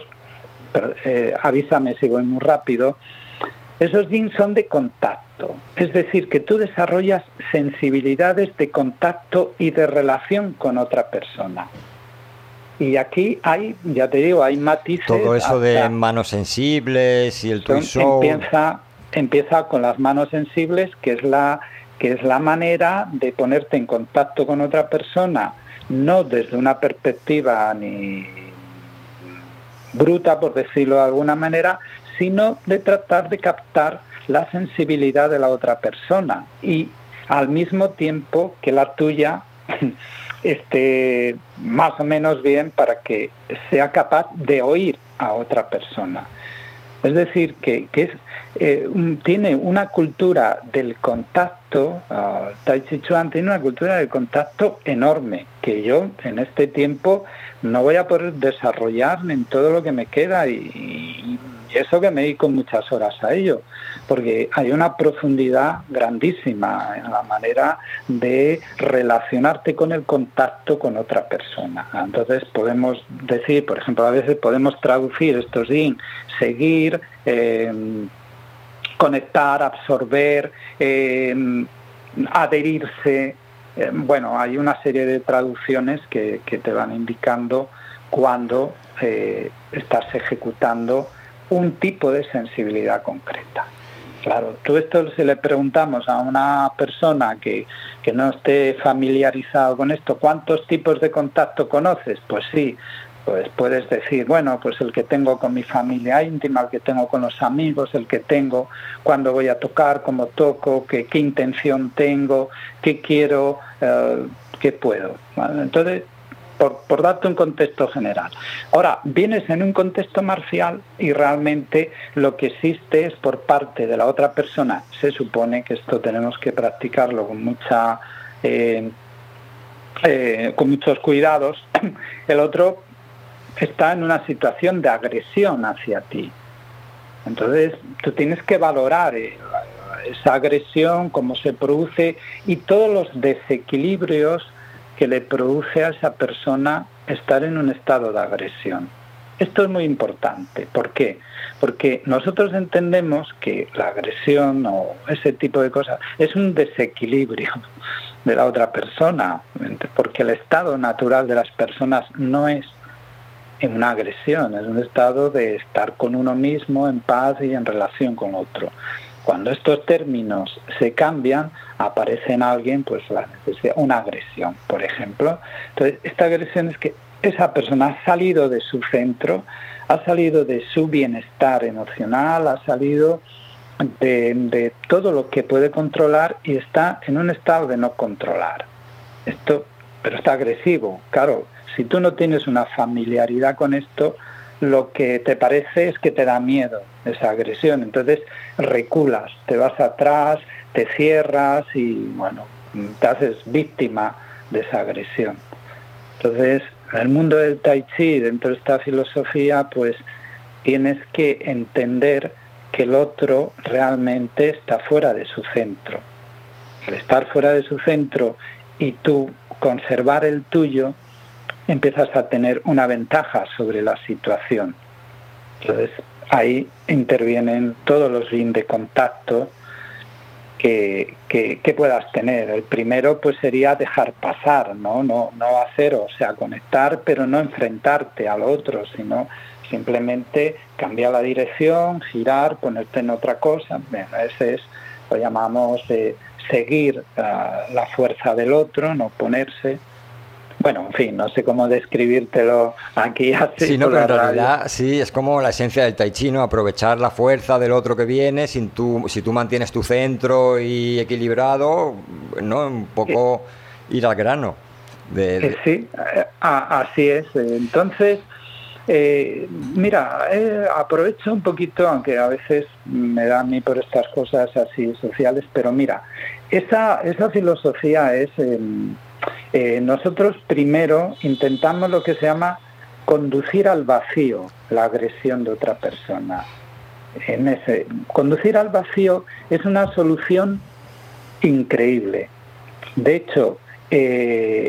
eh, avísame si voy muy rápido, esos yin son de contacto. Es decir, que tú desarrollas sensibilidades de contacto y de relación con otra persona. Y aquí hay, ya te digo, hay matices.
Todo eso de manos sensibles y el Tui Shou.
Empieza... Empieza con las manos sensibles, que es la que es la manera de ponerte en contacto con otra persona, no desde una perspectiva ni bruta, por decirlo de alguna manera, sino de tratar de captar la sensibilidad de la otra persona y al mismo tiempo que la tuya esté más o menos bien para que sea capaz de oír a otra persona. Es decir, que, que es, eh, un, tiene una cultura del contacto, uh, Tai Chi Chuan tiene una cultura del contacto enorme, que yo en este tiempo no voy a poder desarrollar en todo lo que me queda, y, y eso que me dedico muchas horas a ello, porque hay una profundidad grandísima en la manera de relacionarte con el contacto con otra persona. Entonces podemos decir, por ejemplo, a veces podemos traducir estos yin, seguir, eh, conectar, absorber, eh, adherirse. Eh, bueno, hay una serie de traducciones que, que te van indicando cuando eh, estás ejecutando un tipo de sensibilidad concreta. Claro, todo esto si le preguntamos a una persona que, que no esté familiarizado con esto, ¿cuántos tipos de contacto conoces? Pues sí, pues puedes decir, bueno, pues el que tengo con mi familia íntima, el que tengo con los amigos, el que tengo cuando voy a tocar, cómo toco, qué, qué intención tengo, qué quiero, eh, qué puedo. ¿Vale? Entonces, Por, por darte un contexto general. Ahora, vienes en un contexto marcial y realmente lo que existe es por parte de la otra persona. Se supone que esto tenemos que practicarlo con mucha, eh, eh, con muchos cuidados. El otro está en una situación de agresión hacia ti. Entonces, tú tienes que valorar el, esa agresión, cómo se produce y todos los desequilibrios que le produce a esa persona estar en un estado de agresión. Esto es muy importante. ¿Por qué? Porque nosotros entendemos que la agresión o ese tipo de cosas es un desequilibrio de la otra persona, porque el estado natural de las personas no es en una agresión, es un estado de estar con uno mismo en paz y en relación con otro. Cuando estos términos se cambian, aparece en alguien pues la necesidad, una agresión, por ejemplo. Entonces, esta agresión es que esa persona ha salido de su centro, ha salido de su bienestar emocional, ha salido de, de todo lo que puede controlar y está en un estado de no controlar. Esto, pero está agresivo. Claro, si tú no tienes una familiaridad con esto, lo que te parece es que te da miedo esa agresión. Entonces reculas, te vas atrás, te cierras y, bueno, te haces víctima de esa agresión. Entonces, en el mundo del Tai Chi, dentro de esta filosofía, pues tienes que entender que el otro realmente está fuera de su centro. Al estar fuera de su centro y tú conservar el tuyo, empiezas a tener una ventaja sobre la situación. Entonces, ahí intervienen todos los links de contacto que, que, que puedas tener. El primero pues sería dejar pasar, ¿no? No, no hacer, o sea, conectar, pero no enfrentarte al otro, sino simplemente cambiar la dirección, girar, ponerte en otra cosa. Bueno, ese es, lo llamamos eh, seguir uh, la fuerza del otro, no ponerse. Bueno, en fin, no sé cómo describírtelo aquí así.
Sí, no, pero en realidad sí, es como la esencia del Tai Chi, ¿no? Aprovechar la fuerza del otro que viene, sin tú, si tú mantienes tu centro y equilibrado, ¿no? Un poco ir al grano. De, de...
Sí, así es. Entonces, eh, mira, eh, aprovecho un poquito, aunque a veces me da a mí por estas cosas así sociales, pero mira, esa, esa filosofía es... Eh, Eh, nosotros primero intentamos lo que se llama conducir al vacío la agresión de otra persona. En ese, conducir al vacío es una solución increíble. De hecho, eh,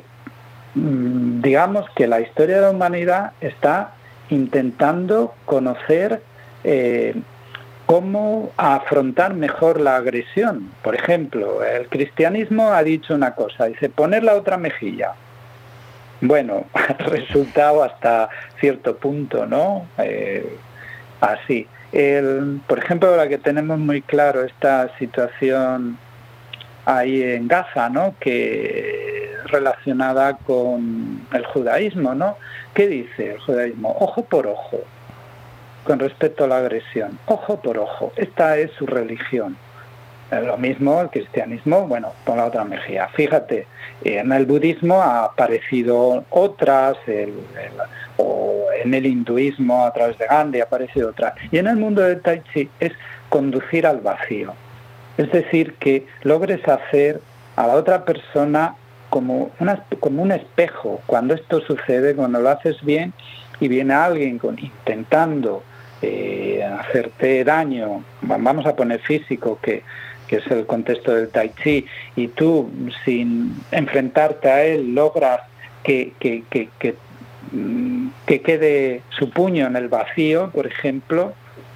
digamos que la historia de la humanidad está intentando conocer eh, cómo afrontar mejor la agresión. Por ejemplo, el cristianismo ha dicho una cosa, dice poner la otra mejilla. Bueno, ha resultado hasta cierto punto, ¿no? Eh, así. El, por ejemplo, ahora que tenemos muy claro esta situación ahí en Gaza, ¿no? Que relacionada con el judaísmo, ¿no? ¿Qué dice el judaísmo? Ojo por ojo. Con respecto a la agresión, ojo por ojo, esta es su religión. Lo mismo el cristianismo, bueno, con la otra mejilla. Fíjate, en el budismo ha aparecido otras, el, el, o en el hinduismo a través de Gandhi ha aparecido otras. Y en el mundo del Tai Chi es conducir al vacío. Es decir, que logres hacer a la otra persona como, una, como un espejo. Cuando esto sucede, cuando lo haces bien y viene alguien con, intentando Eh, hacerte daño, vamos a poner físico, que, que es el contexto del Tai Chi, y tú sin enfrentarte a él logras que, que, que, que, que quede su puño en el vacío, por ejemplo,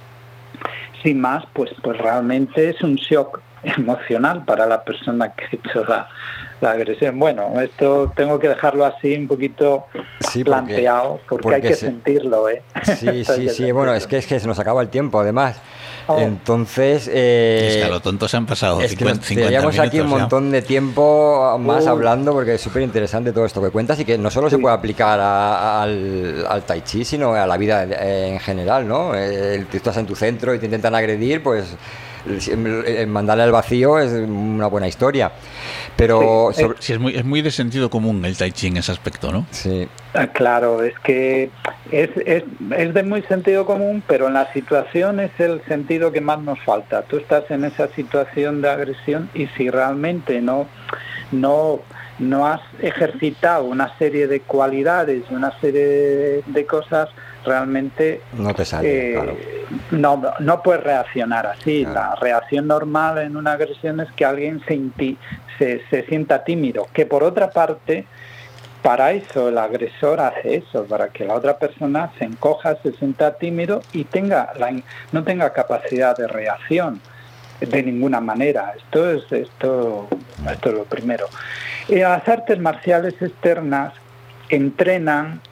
sin más, pues, pues realmente es un shock emocional para la persona que ha hecho la, la agresión. Bueno, esto tengo que dejarlo así un poquito sí, porque, planteado, porque, porque hay que se... sentirlo, ¿eh?
Sí, sí, sí, bueno, es que, es que se nos acaba el tiempo, además. Oh. Entonces... Eh,
es que a lo tonto se han pasado
es
cincuenta,
que teníamos aquí un montón ya. de tiempo más uh. hablando, porque es súper interesante todo esto que cuentas y que no solo sí. se puede aplicar a, a, al, al Tai Chi, sino a la vida en general, ¿no? El, tú estás en tu centro y te intentan agredir, pues... mandarle al vacío es una buena historia, pero
sí, sobre... sí, es muy es muy de sentido común el Tai Chi en ese aspecto, ¿no?
Sí,
claro, es que es, es, es de muy sentido común, pero en la situación es el sentido que más nos falta. Tú estás en esa situación de agresión y si realmente no no no has ejercitado una serie de cualidades, una serie de, de cosas, realmente
no te sale,
eh,
claro.
no, no puedes reaccionar así.
Claro.
La reacción normal en una agresión es que alguien se, inti- se, se sienta tímido, que por otra parte, para eso el agresor hace eso, para que la otra persona se encoja, se sienta tímido y tenga la, no tenga capacidad de reacción de ninguna manera. Esto es esto, esto es lo primero. Y las artes marciales externas entrenan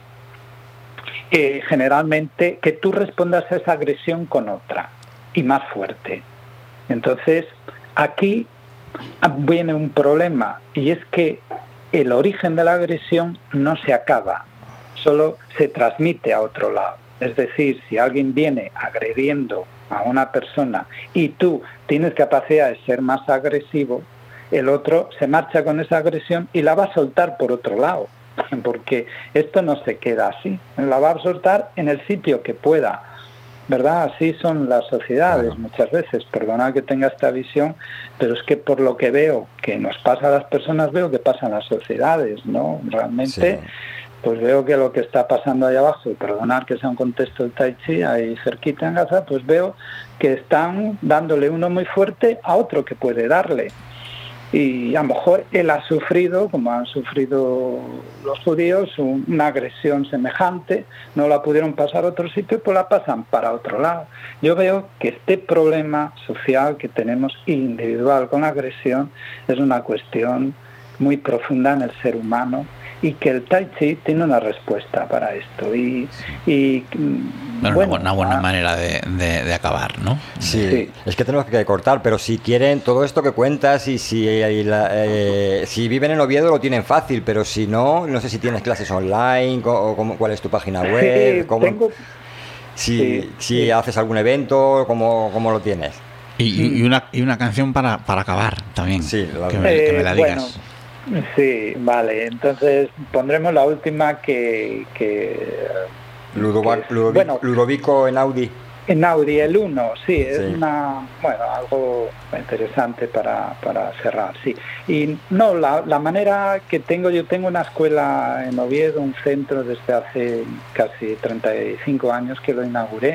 eh, generalmente que tú respondas a esa agresión con otra y más fuerte. Entonces, aquí viene un problema, y es que el origen de la agresión no se acaba, solo se transmite a otro lado. Es decir, si alguien viene agrediendo a una persona y tú tienes capacidad de ser más agresivo, el otro se marcha con esa agresión y la va a soltar por otro lado, porque esto no se queda así, la va a soltar en el sitio que pueda, ¿verdad? Así son las sociedades, claro. Muchas veces, perdona que tenga esta visión, pero es que por lo que veo que nos pasa a las personas, veo que pasa en las sociedades, ¿no? Realmente, sí. Pues veo que lo que está pasando ahí abajo, y perdonar que sea un contexto del Tai Chi, ahí cerquita en Gaza, pues veo que están dándole uno muy fuerte a otro que puede darle. Y a lo mejor él ha sufrido, como han sufrido los judíos, una agresión semejante, no la pudieron pasar a otro sitio, pues la pasan para otro lado. Yo veo que este problema social que tenemos individual con la agresión es una cuestión muy profunda en el ser humano, y que el Tai Chi tiene una respuesta para esto. Y, y
bueno, bueno, una buena ah, manera de, de, de acabar, ¿no?
Sí, sí, es que tenemos que cortar, pero si quieren todo esto que cuentas y si, y la, eh, si viven en Oviedo lo tienen fácil, pero si no, no sé si tienes clases online o, o cuál es tu página web,
sí,
cómo,
tengo,
si,
sí,
si
sí.
haces algún evento, ¿cómo, cómo lo tienes?
Y, y, una, y una canción para, para acabar también,
sí, la,
que, me, que me la digas.
Bueno, sí, vale, entonces pondremos la última que... que,
Ludovic,
que
Ludovic,
bueno,
Ludovico en Audi.
En Audi, el uno, sí, es
sí.
una, bueno, algo interesante para, para cerrar, sí. Y no, la, la manera que tengo, yo tengo una escuela en Oviedo, un centro desde hace casi treinta y cinco años que lo inauguré.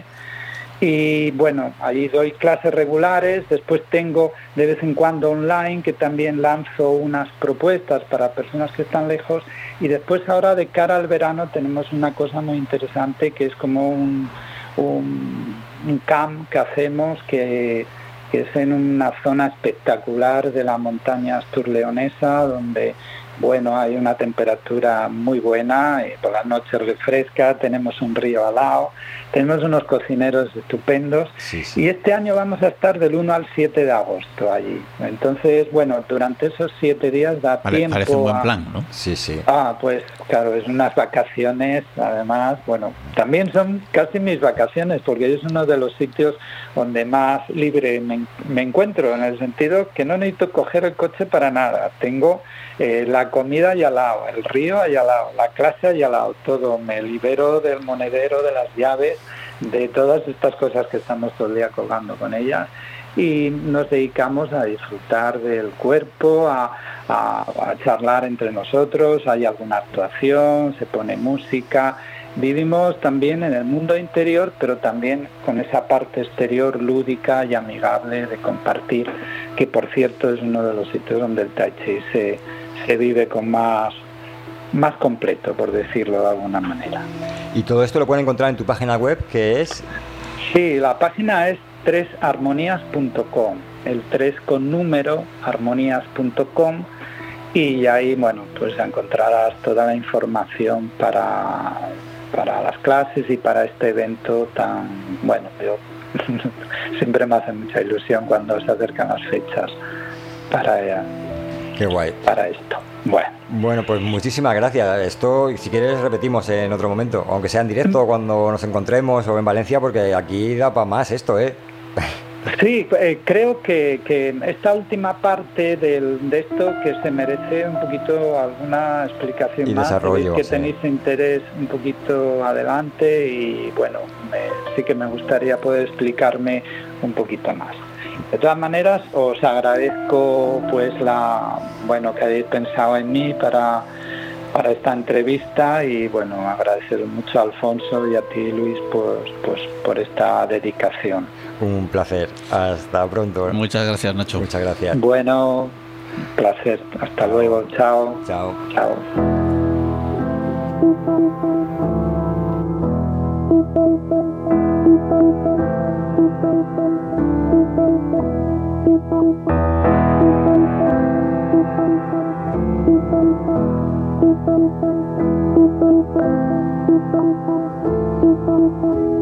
Y bueno, allí doy clases regulares, después tengo de vez en cuando online, que también lanzo unas propuestas para personas que están lejos, y después ahora de cara al verano tenemos una cosa muy interesante que es como un, un, un camp que hacemos que, que es en una zona espectacular de la montaña asturleonesa, donde bueno, hay una temperatura muy buena, y por la noche refresca, tenemos un río al lado, tenemos unos cocineros estupendos,
sí, sí.
Y este año vamos a estar del uno al siete de agosto allí. Entonces, bueno, durante esos siete días da
vale,
tiempo
parece un buen
a...
plan, ¿no?
Sí, sí.
Ah, pues claro, es unas vacaciones, además, bueno, también son casi mis vacaciones, porque es uno de los sitios donde más libre me, me encuentro, en el sentido que no necesito coger el coche para nada, tengo eh, la comida allá al lado, el río allá al lado, la clase allá al lado, todo, me libero del monedero, de las llaves, de todas estas cosas que estamos todo el día colgando con ellas, y nos dedicamos a disfrutar del cuerpo, a, a, a charlar entre nosotros, hay alguna actuación, se pone música, vivimos también en el mundo interior, pero también con esa parte exterior lúdica y amigable de compartir, que por cierto es uno de los sitios donde el Tai Chi se, se vive con más, más completo, por decirlo de alguna manera.
Y todo esto lo pueden encontrar en tu página web, que es...
Sí, la página es tres armonías punto com, el tres con número, armonías punto com, y ahí, bueno, pues encontrarás toda la información para, para las clases y para este evento tan, bueno, yo siempre me hace mucha ilusión cuando se acercan las fechas para,
Qué guay.
para esto. Bueno.
Bueno, pues muchísimas gracias. Esto, si quieres, repetimos en otro momento, aunque sea en directo cuando nos encontremos o en Valencia, porque aquí da para más esto, ¿eh?
Sí, eh, creo que, que esta última parte del, de esto que se merece un poquito alguna explicación
y
más,
desarrollo,
que
sí.
tenéis interés un poquito adelante y bueno, me, sí que me gustaría poder explicarme un poquito más. De todas maneras, os agradezco pues la bueno que hayáis pensado en mí para para esta entrevista y bueno, agradecer mucho a Alfonso y a ti, Luis, por, pues, por esta dedicación.
Un placer. Hasta pronto.
Muchas gracias, Nacho.
Muchas gracias.
Bueno, un placer. Hasta luego. Chao.
Chao.
Chao. Thank you.